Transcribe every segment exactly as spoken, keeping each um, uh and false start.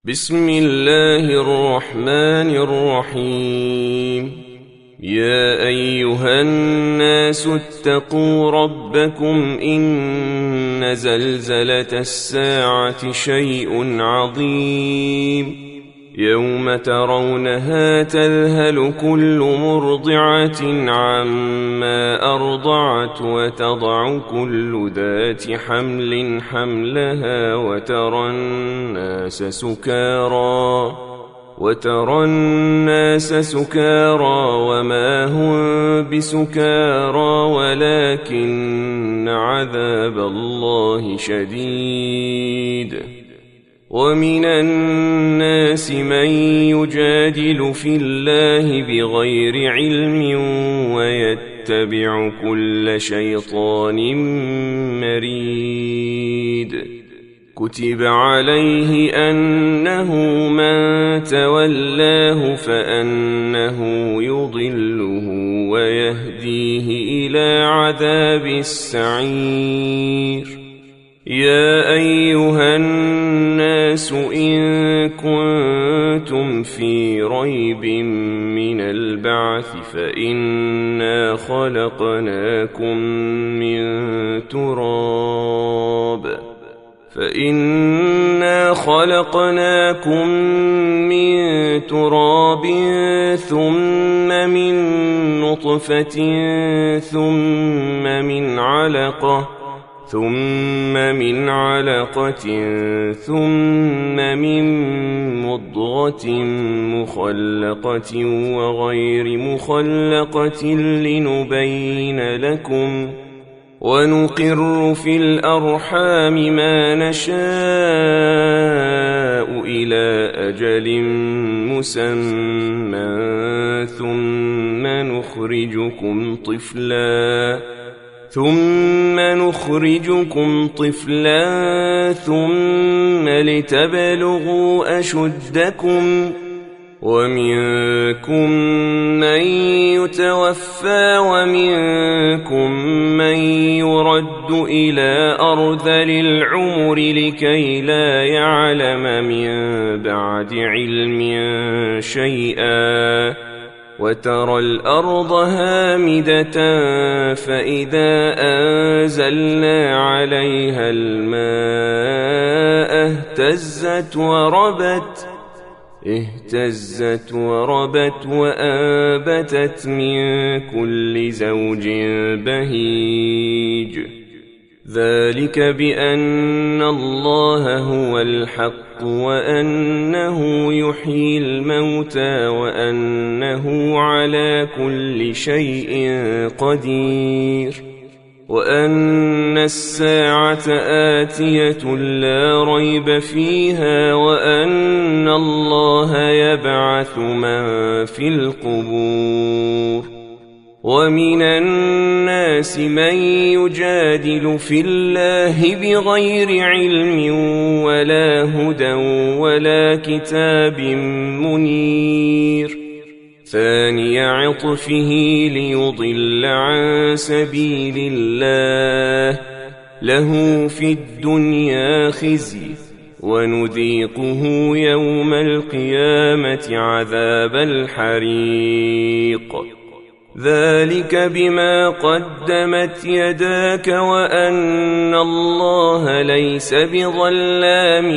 بسم الله الرحمن الرحيم. يا أيها الناس اتقوا ربكم إن زلزلة الساعة شيء عظيم يوم ترونها تذهل كل مرضعة عما أرضعت وتضع كل ذات حمل حملها وترى الناس سكارى وترى الناس سكارى وما هم بسكارى ولكن عذاب الله شديد. ومن الناس من يجادل في الله بغير علم ويتبع كل شيطان مريد. كتب عليه أنه من تولاه فأنه يضله ويهديه إلى عذاب السعير. يا أيها الناس إن كنتم في ريب من البعث فإنا خلقناكم من تراب فإنا خلقناكم من تراب ثم من نطفة ثم من علقة ثم من علقة ثم من مضغة مخلقة وغير مخلقة لنبين لكم ونقر في الأرحام ما نشاء إلى أجل مسمى ثم نخرجكم طفلاً ثم نخرجكم طفلا ثم لتبلغوا أشدكم ومنكم من يتوفى ومنكم من يرد إلى أرذل العمر لكي لا يعلم من بعد علم شيئا. وترى الأرض هامدة فإذا أنزلنا عليها الماء اهتزت وربت اهتزت وربت وأنبتت من كل زوج بهيج. ذلك بأن الله هو الحق وأنه يحيي الموتى وأنه على كل شيء قدير وأن الساعة آتية لا ريب فيها وأن الله يبعث من في القبور. ومن الناس من يجادل في الله بغير علم ولا هدى ولا كتاب منير. ثاني عطفه ليضل عن سبيل الله له في الدنيا خزي ونذيقه يوم القيامة عذاب الحريق. ذلك بما قدمت يداك وأن الله ليس بظلام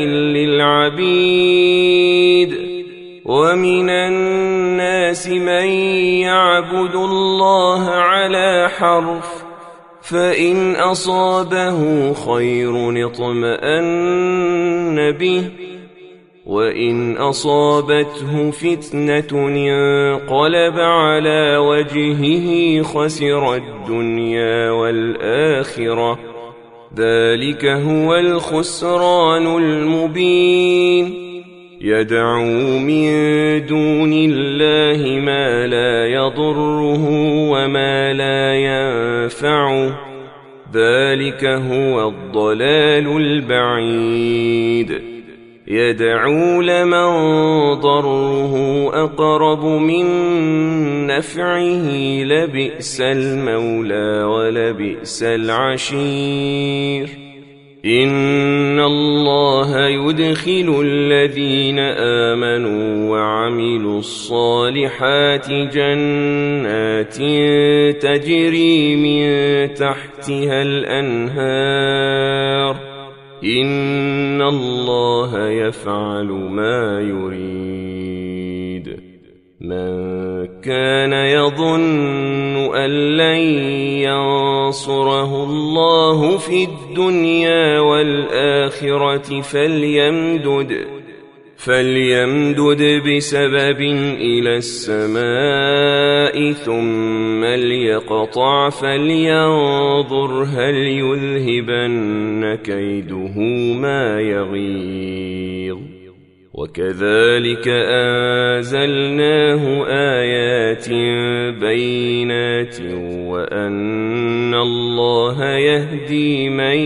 للعبيد. ومن الناس من يعبد الله على حرف فإن أصابه خير اطمأن به وإن أصابته فتنة انقلب على وجهه خسر الدنيا والآخرة. ذلك هو الخسران المبين. يدعو من دون الله ما لا يضره وما لا ينفعه. ذلك هو الضلال البعيد. يدعو لمن ضره أقرب من نفعه لبئس المولى ولبئس العشير. إن الله يدخل الذين آمنوا وعملوا الصالحات جنات تجري من تحتها الأنهار إن الله يفعل ما يريد من كان يظن أن لن ينصره الله في الدنيا والآخرة فليمدد فليمدد بسبب إلى السماء ثم ليقطع فلينظر هل يذهبن كيده ما يغيظ وكذلك أنزلناه آيات بينات وأن الله يهدي من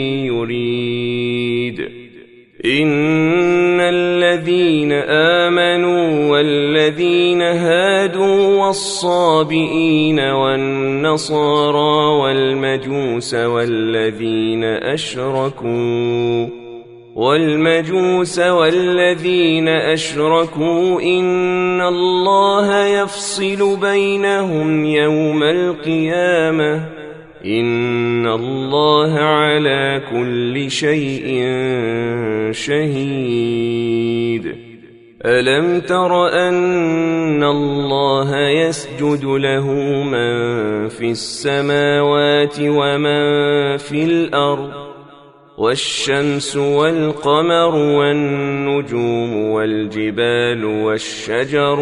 يريد إن الذين آمنوا والذين هادوا والصابئين والنصارى والمجوس والذين أشركوا والمجوس والذين أشركوا إن الله يفصل بينهم يوم القيامة إن الله على كل شيء شهيد ألم تر أن الله يسجد له من في السماوات ومن في الأرض والشمس والقمر والنجوم والجبال والشجر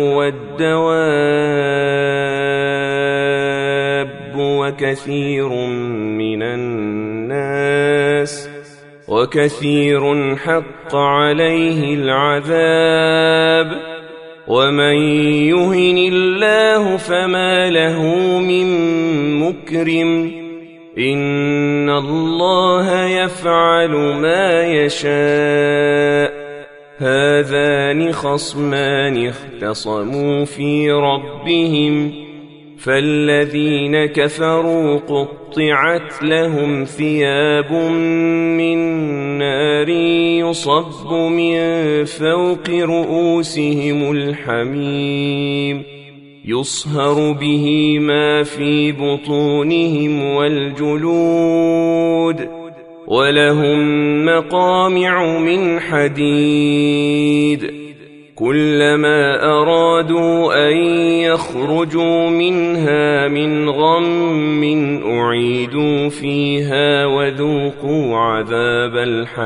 والدواب وكثير من الناس وكثير حق عليه العذاب ومن يهن الله فما له من مكرم إن الله يفعل ما يشاء هذان خصمان اختصموا في ربهم فالذين كفروا قطعت لهم ثياب من نار يصب من فوق رؤوسهم الحميم يصهر به ما في بطونهم والجلود ولهم مقامع من حديد كلما أرادوا أن يخرجوا منها من غم أعيدوا فيها وذوقوا عذاب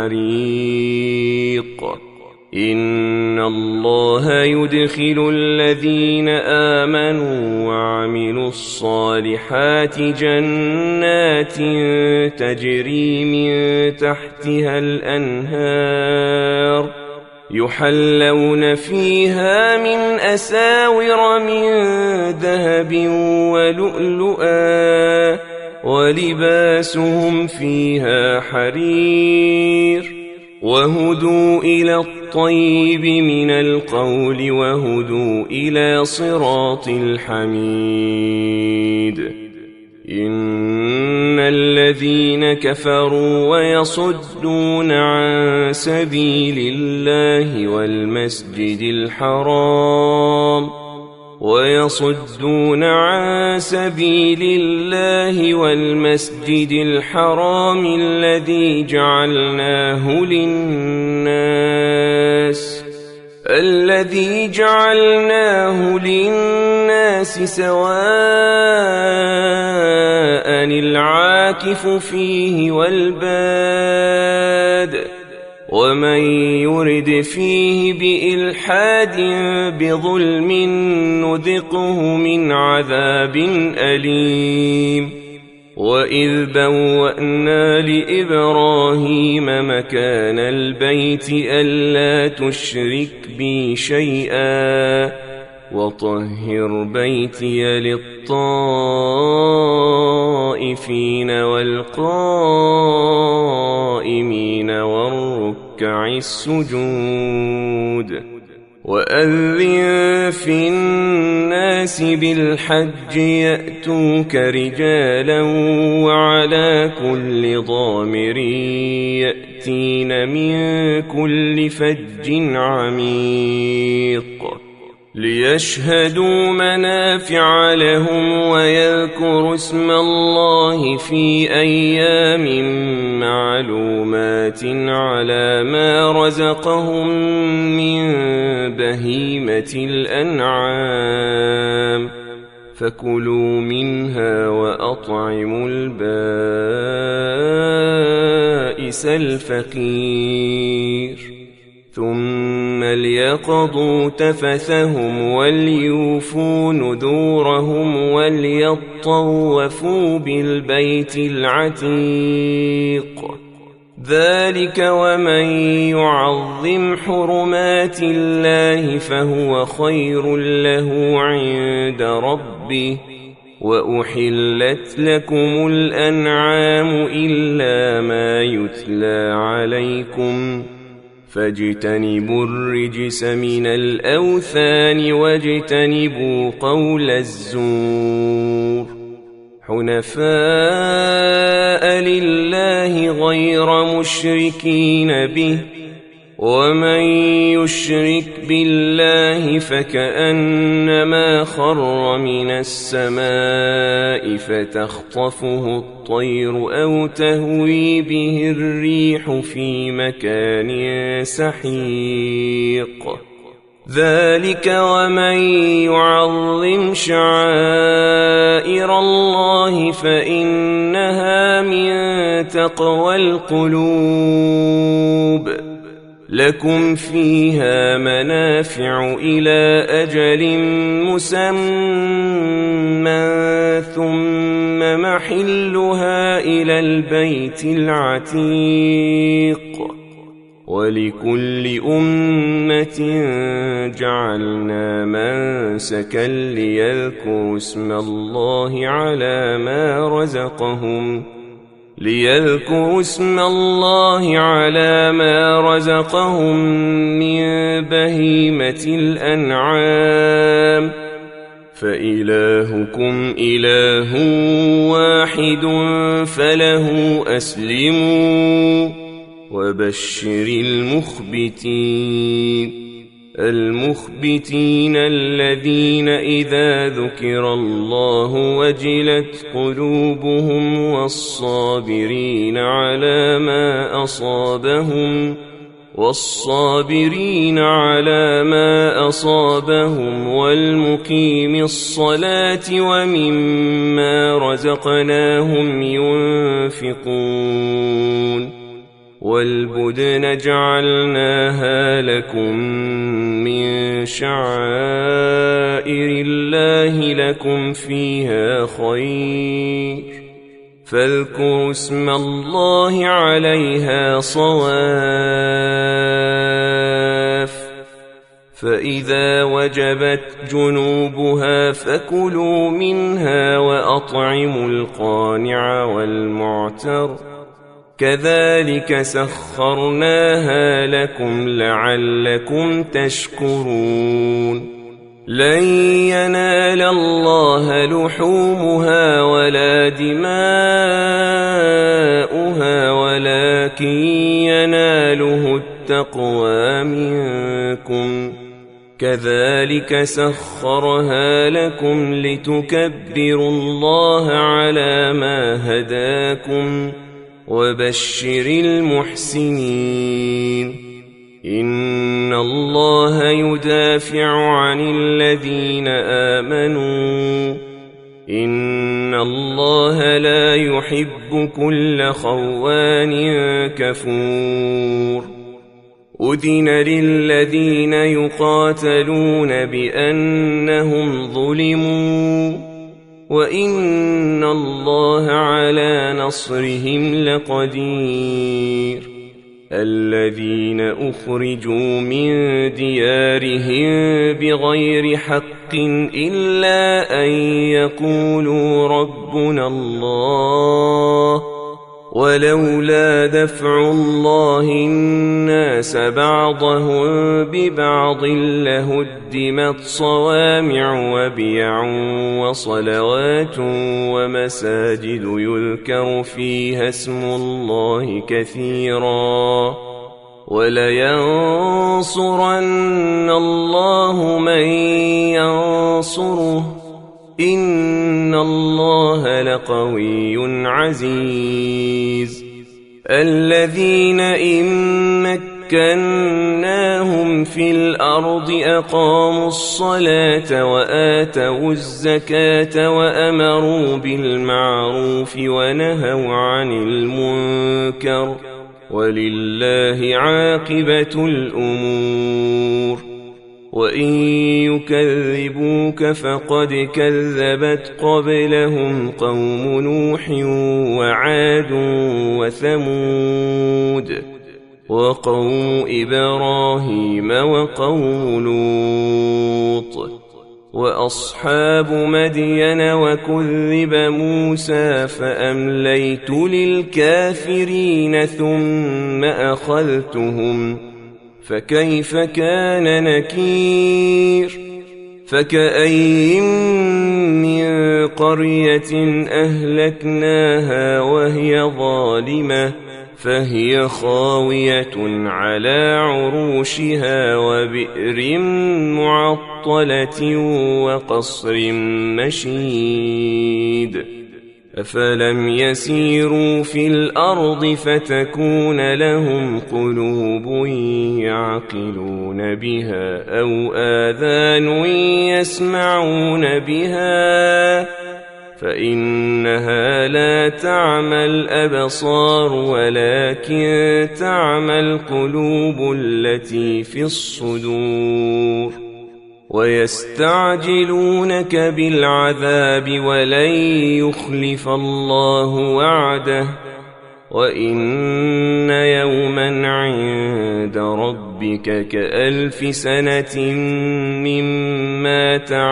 الحريق إن الله يدخل الذين آمنوا وعملوا الصالحات جنات تجري من تحتها الأنهار يحلون فيها من أساور من ذهب ولؤلؤا ولباسهم فيها حرير وهدوا إلى الطيب من القول وهدوا إلى صراط الحميد إن الذين كفروا ويصدون عن سبيل الله والمسجد الحرام ويصدون عن سبيل الله والمسجد الحرام الذي جعلناه للناس الذي جعلناه للناس سواء العاكف فيه والباد ومن يرد فيه بإلحاد بظلم نذقه من عذاب أليم وإذ بوأنا لإبراهيم مكان البيت ألا تشرك بي شيئا وطهر بيتي للطائفين والقائمين والركع السجود وأذن في الناس بالحج يأتوك رجالا وعلى كل ضامر يأتين من كل فج عميق ليشهدوا منافع لهم ويذكروا اسم الله في أيام معلومات على ما رزقهم من بهيمة الأنعام فكلوا منها وأطعموا البائس الفقير ثم ليقضوا تفثهم وليوفوا نذورهم وليطوفوا بالبيت العتيق ذلك ومن يعظم حرمات الله فهو خير له عند ربه وأحلت لكم الأنعام إلا ما يتلى عليكم فاجتنبوا الرجس من الأوثان واجتنبوا قول الزور حنفاء لله غير مشركين به ومن يشرك بالله فكأنما خر من السماء فتخطفه الطير أو تهوي به الريح في مكان سحيق ذلك ومن يعظم شعائر الله فإنها من تقوى القلوب لكم فيها منافع إلى أجل مسمى ثم محلها إلى البيت العتيق ولكل أمة جعلنا منسكا ليذكروا اسم الله على ما رزقهم ليذكروا اسم الله على ما رزقهم من بهيمة الأنعام فإلهكم إله واحد فله أسلموا وبشر المخبتين المخبتين الذين إذا ذكر الله وجلت قلوبهم والصابرين على ما أصابهم والصابرين على ما أصابهم والمقيم الصلاة ومما رزقناهم ينفقون والبدن جعلناها لكم من شعائر الله لكم فيها خير فاذكروا اسم الله عليها صواف فإذا وجبت جنوبها فكلوا منها وأطعموا القانع والمعتر كذلك سخرناها لكم لعلكم تشكرون لن ينال الله لحومها ولا دماؤها ولكن يناله التقوى منكم كذلك سخرها لكم لتكبروا الله على ما هداكم وبشر المحسنين إن الله يدافع عن الذين آمنوا إن الله لا يحب كل خوان كفور أذن للذين يقاتلون بأنهم ظلموا وإن الله على نصرهم لقدير الذين أخرجوا من ديارهم بغير حق إلا أن يقولوا ربنا الله ولولا دفع الله الناس بعضهم ببعض لهدمت صوامع وبيع وصلوات ومساجد يذكر فيها اسم الله كثيرا ولينصرن الله من ينصره إن الله لقوي عزيز الذين إن مكناهم في الأرض أقاموا الصلاة وآتوا الزكاة وأمروا بالمعروف ونهوا عن المنكر ولله عاقبة الأمور وإن يكذبوك فقد كذبت قبلهم قوم نوح وعاد وثمود وقوم إبراهيم وقوم لوط وأصحاب مدين وكذب موسى فأمليت للكافرين ثم أخذتهم فكيف كان نكير فكأين من قرية أهلكناها وهي ظالمة فهي خاوية على عروشها وبئر معطلة وقصر مشيد أفلم يسيروا في الأرض فتكون لهم قلوب يعقلون بها أو آذان يسمعون بها فإنها لا تعمى الأبصار ولكن تعمى القلوب التي في الصدور ويستعجلونك بالعذاب ولن يخلف الله وعده وإن يوما عند ربك كألف سنة مما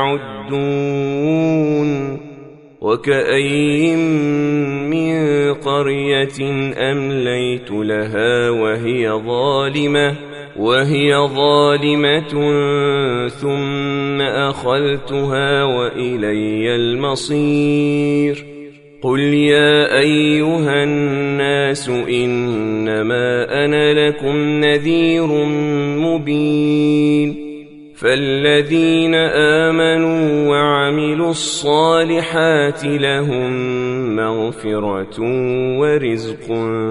تعدون وكأين من قرية أمليت لها وهي ظالمة وهي ظالمة ثم أخذتها وإلي المصير قل يا أيها الناس إنما أنا لكم نذير مبين فالذين آمنوا وعملوا الصالحات لهم مغفرة ورزق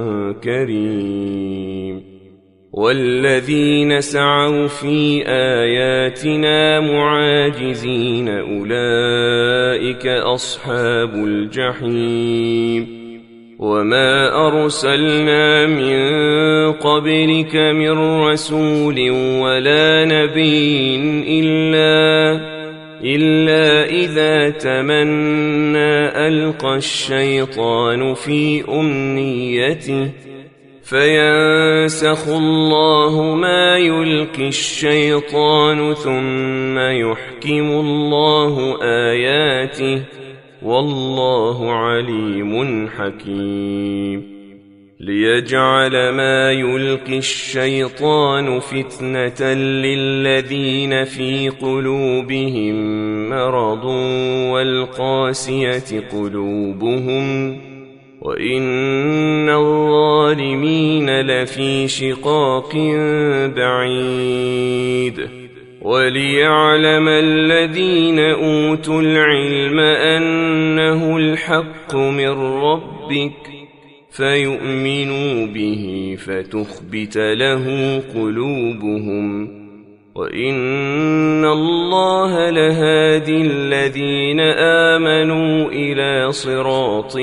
كريم والذين سعوا في آياتنا معاجزين أولئك أصحاب الجحيم وما أرسلنا من قبلك من رسول ولا نبي إلا إلا إذا تمنى ألقى الشيطان في أمنيته فينسخ الله ما يلقي الشيطان ثم يحكم الله آياته والله عليم حكيم ليجعل ما يلقي الشيطان فتنة للذين في قلوبهم مرض والقاسية قلوبهم وإن الظالمين لفي شقاق بعيد وليعلم الذين أوتوا العلم أنه الحق من ربك فيؤمنوا به فتخبت له قلوبهم وإن الله لهادي الذين آمنوا إلى صراط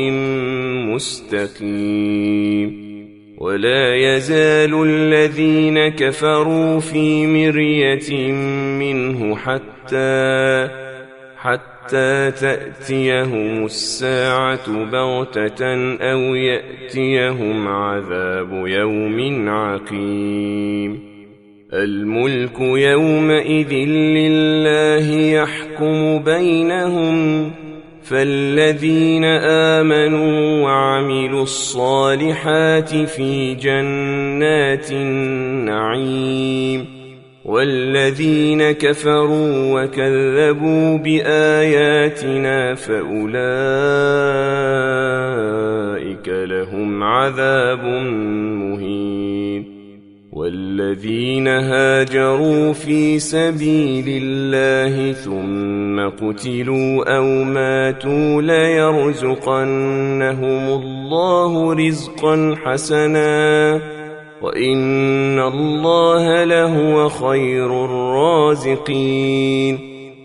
مستقيم ولا يزال الذين كفروا في مرية منه حتى حتى تأتيهم الساعة بغتة أو يأتيهم عذاب يوم عقيم الملك يومئذ لله يحكم بينهم فالذين آمنوا وعملوا الصالحات في جنات النعيم، والذين كفروا وكذبوا بآياتنا فأولئك لهم عذاب مهين. والذين هاجروا في سبيل الله ثم قتلوا أو ماتوا ليرزقنهم الله رزقا حسنا وإن الله لهو خير الرازقين.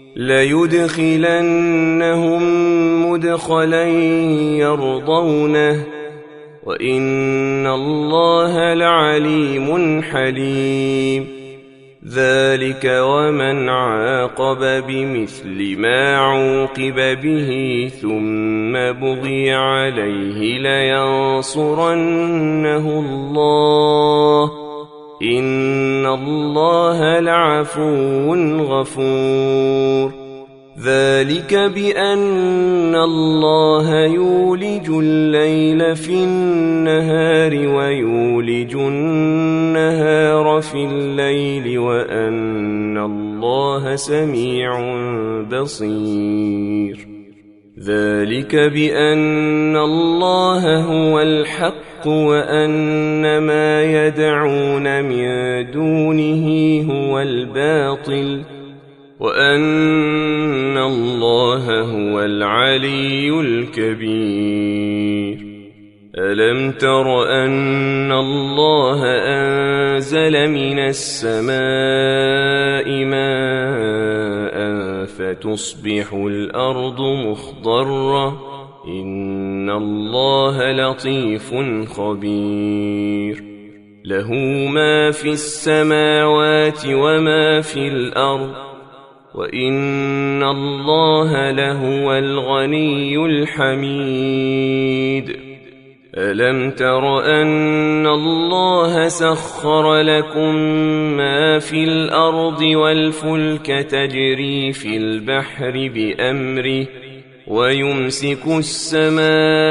ليدخلنهم مدخلا يرضونه وإن الله لعليم حليم. ذلك ومن عاقب بمثل ما عوقب به ثم بغي عليه لينصرنه الله إن الله لعفو غفور. ذلك بأن الله يولج الليل في النهار ويولج النهار في الليل وأن الله سميع بصير. ذلك بأن الله هو الحق وأن ما يدعون من دونه هو الباطل وأن الله هو العلي الكبير. ألم تر أن الله أنزل من السماء ماء فتصبح الأرض مخضرة إن الله لطيف خبير. له ما في السماوات وما في الأرض وإن الله لهو الغني الحميد. ألم تر أن الله سخر لكم ما في الأرض والفلك تجري في البحر بأمره ويمسك السماء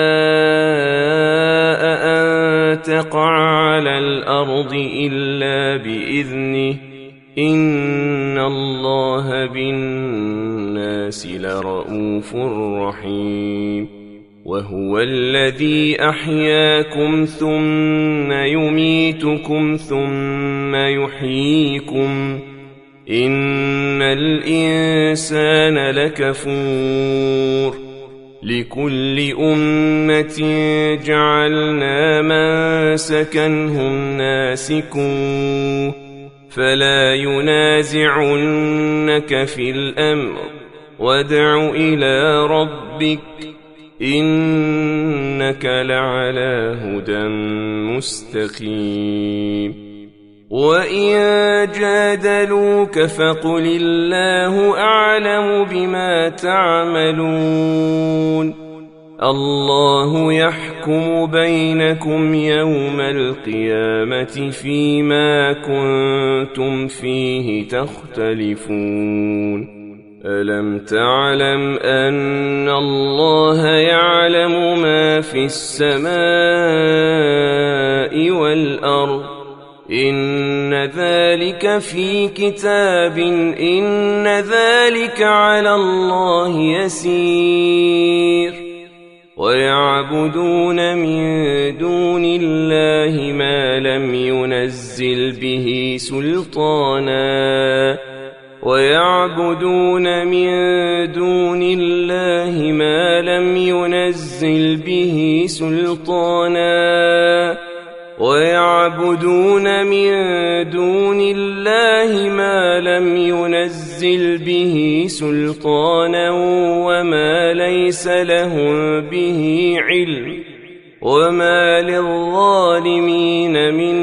أن تقع على الأرض إلا بإذنه إن الله بالناس لرءوف رحيم. وهو الذي أحياكم ثم يميتكم ثم يحييكم إن الإنسان لكفور. لكل أمة جعلنا منسكا هم ناسكوه فلا ينازعنك في الأمر وادع إلى ربك إنك لعلى هدى مستقيم. وإن جادلوك فقل الله أعلم بما تعملون الله يحكم بينكم يوم القيامة فيما كنتم فيه تختلفون. ألم تعلم أن الله يعلم ما في السماء والأرض إن ذلك في كتاب إن ذلك على الله يسير. ويعبدون من دون الله ما لم ينزل به سلطانا ويعبدون من دون الله ما لم ينزل به سلطانا ويعبدون من دون الله ما لم ينزل به سلطانا وما ليس لهم به علم وما للظالمين من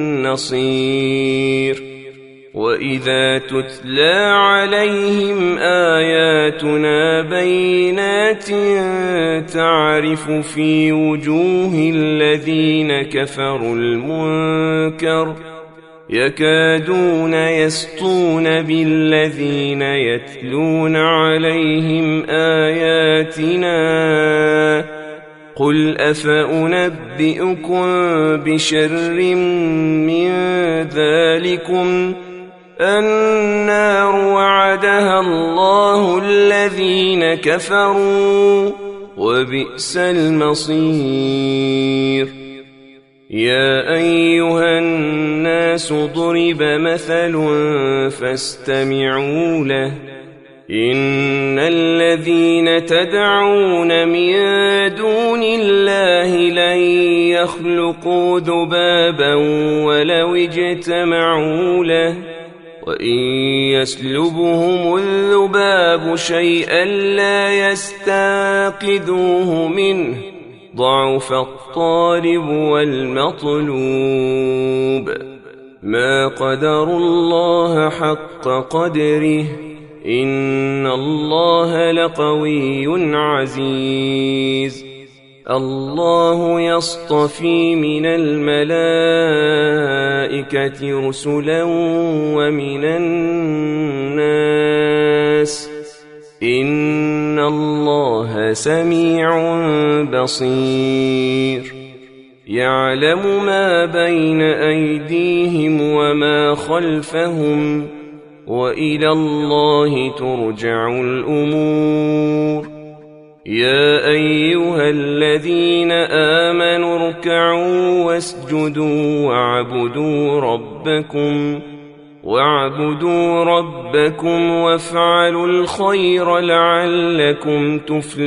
نصير. وإذا تتلى عليهم آياتنا بينات تعرف في وجوه الذين كفروا المنكر يكادون يسطون بالذين يتلون عليهم آياتنا قل أفأنبئكم بشر من ذلكم النار وعدها الله الذين كفروا وبئس المصير يا أيها الناس ضرب مثل فاستمعوا له إن الذين تدعون من دون الله لن يخلقوا ذبابا ولو اجتمعوا له وإن يسلبهم الذباب شيئا لا يستنقذوه منه ضعف الطالب والمطلوب ما قدروا الله حق قدره إن الله لقوي عزيز الله يصطفي من الملائكة رسلا ومن الناس إن الله سميع بصير يعلم ما بين أيديهم وما خلفهم وإلى الله ترجع الأمور يا أيها الذين آمنوا اركعوا واسجدوا واعبدوا ربكم واعبدوا ربكم وافعلوا الخير لعلكم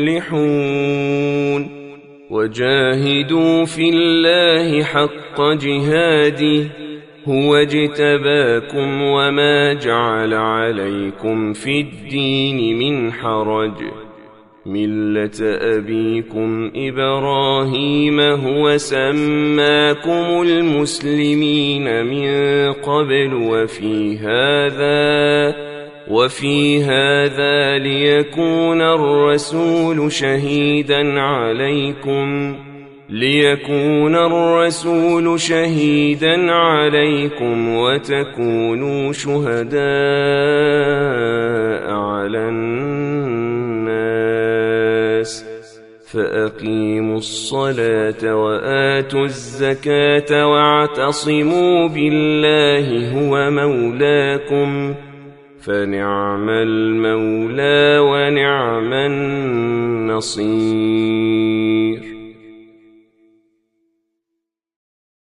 تفلحون وجاهدوا في الله حق جهاده هو اجتباكم وما جعل عليكم في الدين من حرج ملة أبيكم إبراهيم هو سماكم المسلمين من قبل وفي هذا وفي هذا ليكون الرسول شهيدا عليكم ليكون الرسول شهيدا عليكم وتكونوا شهداء على الناس فأقيموا الصلاة وآتوا الزكاة واعتصموا بالله هو مولاكم فنعم المولى ونعم النصير